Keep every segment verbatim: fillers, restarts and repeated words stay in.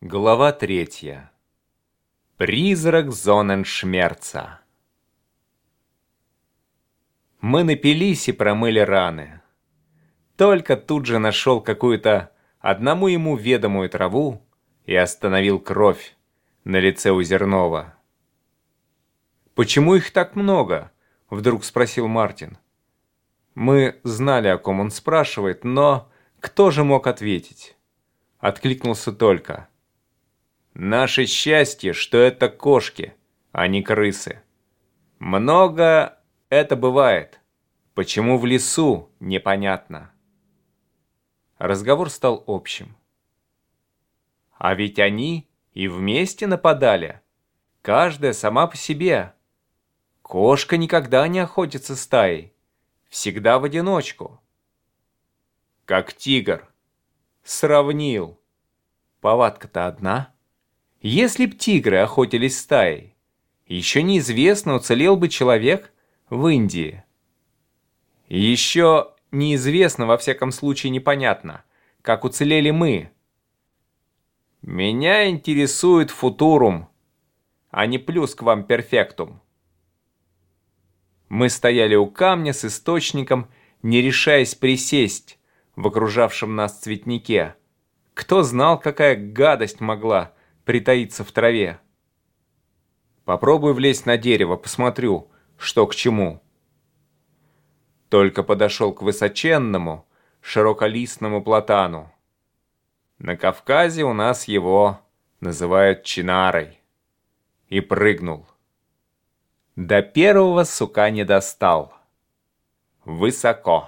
Глава третья. Призрак Зонненшмерца. Мы напились и промыли раны. Только тут же нашел какую-то одному ему ведомую траву и остановил кровь на лице у Зернова. «Почему их так много?» — вдруг спросил Мартин. Мы знали, о ком он спрашивает, но кто же мог ответить? Откликнулся только: «Наше счастье, что это кошки, а не крысы. Много это бывает. Почему в лесу, непонятно». Разговор стал общим. А ведь они и вместе нападали. Каждая сама по себе. Кошка никогда не охотится стаей. Всегда в одиночку. Как тигр. Сравнил. Повадка-то одна. Если б тигры охотились стаей, еще неизвестно, уцелел бы человек в Индии. Еще неизвестно, во всяком случае непонятно, как уцелели мы. Меня интересует футурум, а не плюс к вам перфектум. Мы стояли у камня с источником, не решаясь присесть в окружавшем нас цветнике. Кто знал, какая гадость могла притаиться в траве. Попробуй влезть на дерево, посмотрю, что к чему. Только подошел к высоченному, широколистному платану. На Кавказе у нас его называют чинарой. И прыгнул. До первого сука не достал. Высоко.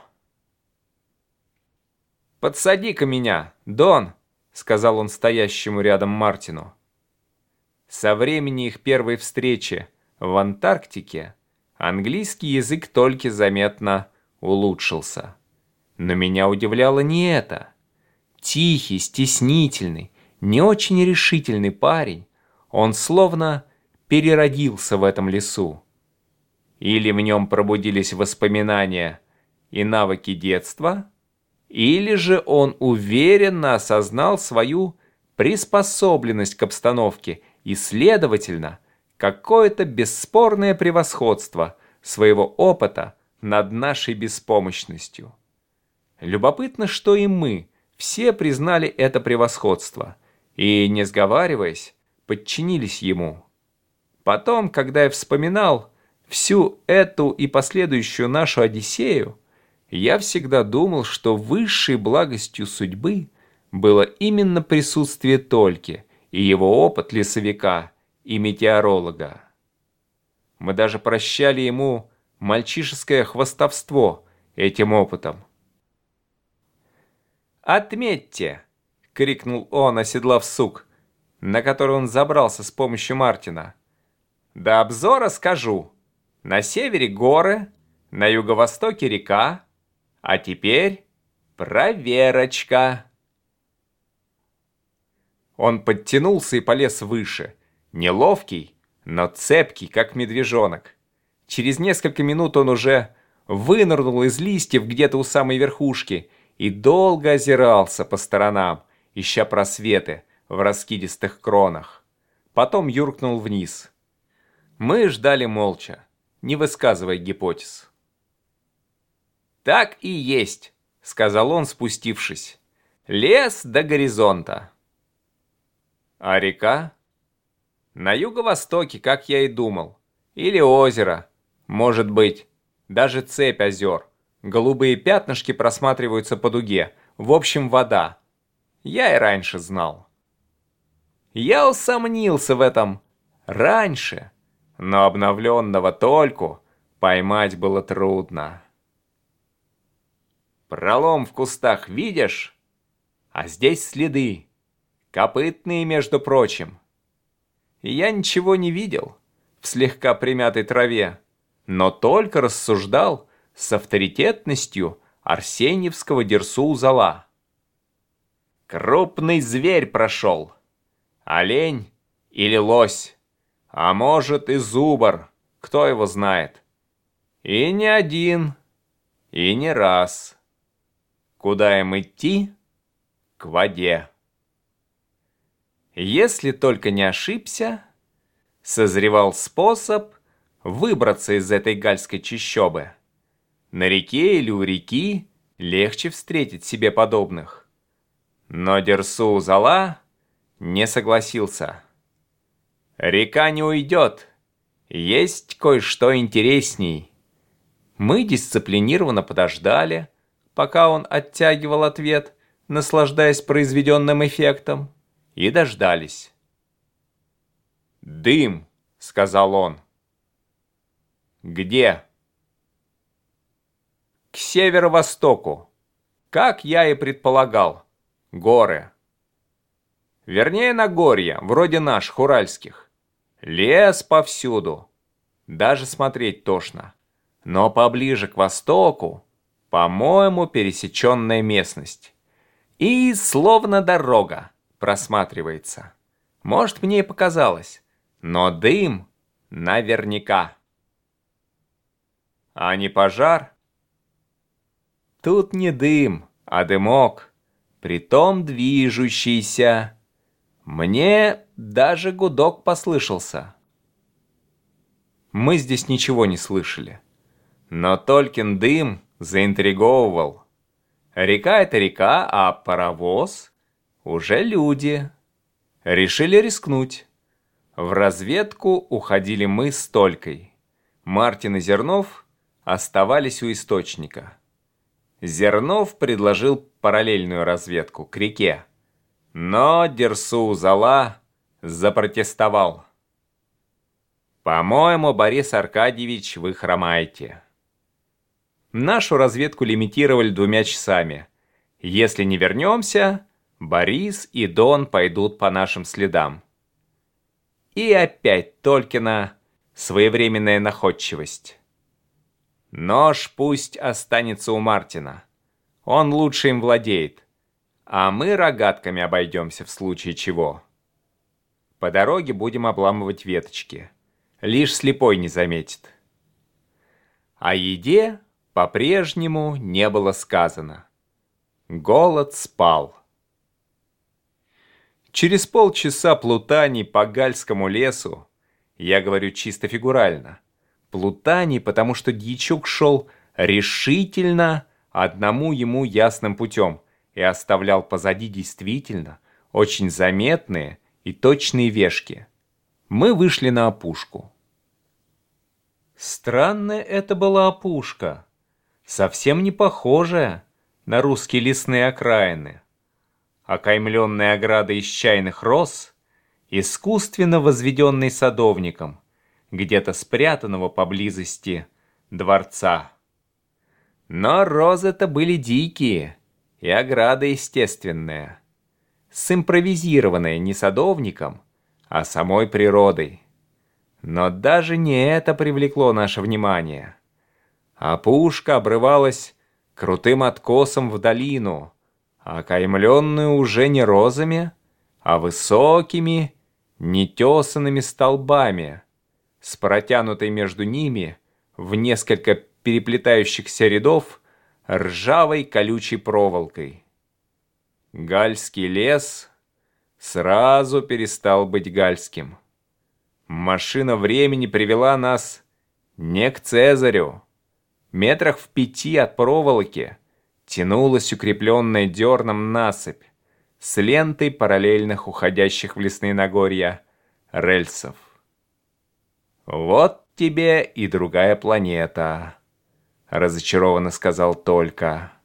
«Подсади-ка меня, Дон», — сказал он стоящему рядом Мартину. Со времени их первой встречи в Антарктике английский язык только заметно улучшился. Но меня удивляло не это. Тихий, стеснительный, не очень решительный парень, он словно переродился в этом лесу. Или в нем пробудились воспоминания и навыки детства, или же он уверенно осознал свою приспособленность к обстановке и, следовательно, какое-то бесспорное превосходство своего опыта над нашей беспомощностью. Любопытно, что и мы все признали это превосходство и, не сговариваясь, подчинились ему. Потом, когда я вспоминал всю эту и последующую нашу Одиссею, я всегда думал, что высшей благостью судьбы было именно присутствие Тольки и его опыт лесовика и метеоролога. Мы даже прощали ему мальчишеское хвастовство этим опытом. «Отметьте!» — крикнул он, оседлав сук, на который он забрался с помощью Мартина. «До обзора скажу. На севере горы, на юго-востоке река, а теперь проверочка». Он подтянулся и полез выше, неловкий, но цепкий, как медвежонок. Через несколько минут он уже вынырнул из листьев где-то у самой верхушки и долго озирался по сторонам, ища просветы в раскидистых кронах. Потом юркнул вниз. Мы ждали молча, не высказывая гипотез. «Так и есть», — сказал он, спустившись. «Лес до горизонта». «А река?» «На юго-востоке, как я и думал. Или озеро, может быть, даже цепь озер. Голубые пятнышки просматриваются по дуге. В общем, вода. Я и раньше знал». Я усомнился в этом раньше, но обновленного Тольку поймать было трудно. «Пролом в кустах видишь? А здесь следы. Копытные, между прочим». Я ничего не видел в слегка примятой траве, но только рассуждал с авторитетностью арсеньевского Дерсу-Узала. Крупный зверь прошел. Олень или лось, а может и зубр, кто его знает. И не один, и не раз. Куда им идти? К воде. Если только не ошибся, созревал способ выбраться из этой гальской чащобы. На реке или у реки легче встретить себе подобных. Но Дерсу-Узала не согласился. Река не уйдет, есть кое-что интересней. Мы дисциплинированно подождали, пока он оттягивал ответ, наслаждаясь произведенным эффектом, и дождались. «Дым», — сказал он. «Где?» «К северо-востоку. Как я и предполагал. Горы. Вернее, Нагорья, вроде наших, уральских. Лес повсюду. Даже смотреть тошно. Но поближе к востоку, по-моему, пересеченная местность. И словно дорога просматривается. Может, мне и показалось. Но дым наверняка. А не пожар? Тут не дым, а дымок, притом движущийся. Мне даже гудок послышался. Мы здесь ничего не слышали. Но Толькин дым заинтриговывал. Река — это река, а паровоз — уже люди. Решили рискнуть. В разведку уходили мы с Толькой. Мартин и Зернов оставались у источника. Зернов предложил параллельную разведку к реке. Но Дерсу-Узала запротестовал. «По-моему, Борис Аркадьевич, вы хромаете». Нашу разведку лимитировали двумя часами. Если не вернемся, Борис и Дон пойдут по нашим следам. И опять Толькина своевременная находчивость. Нож пусть останется у Мартина. Он лучше им владеет. А мы рогатками обойдемся в случае чего. По дороге будем обламывать веточки. Лишь слепой не заметит. О еде по-прежнему не было сказано. Голод спал. Через полчаса плутаний по Гальскому лесу, я говорю чисто фигурально, плутаний, потому что дьячок шел решительно одному ему ясным путем и оставлял позади действительно очень заметные и точные вешки. Мы вышли на опушку. Странная это была опушка, совсем не похожая на русские лесные окраины. Окаймленная оградой из чайных роз, искусственно возведенный садовником, где-то спрятанного поблизости дворца. Но розы-то были дикие, и ограда естественная, симпровизированная не садовником, а самой природой. Но даже не это привлекло наше внимание. Опушка обрывалась крутым откосом в долину, окаймленную уже не розами, а высокими, нетесанными столбами, с протянутой между ними в несколько переплетающихся рядов ржавой колючей проволокой. Гальский лес сразу перестал быть гальским. Машина времени привела нас не к Цезарю. Метрах в пяти от проволоки тянулась укрепленная дерном насыпь с лентой параллельных уходящих в лесные Нагорья рельсов. «Вот тебе и другая планета», — разочарованно сказал Толька.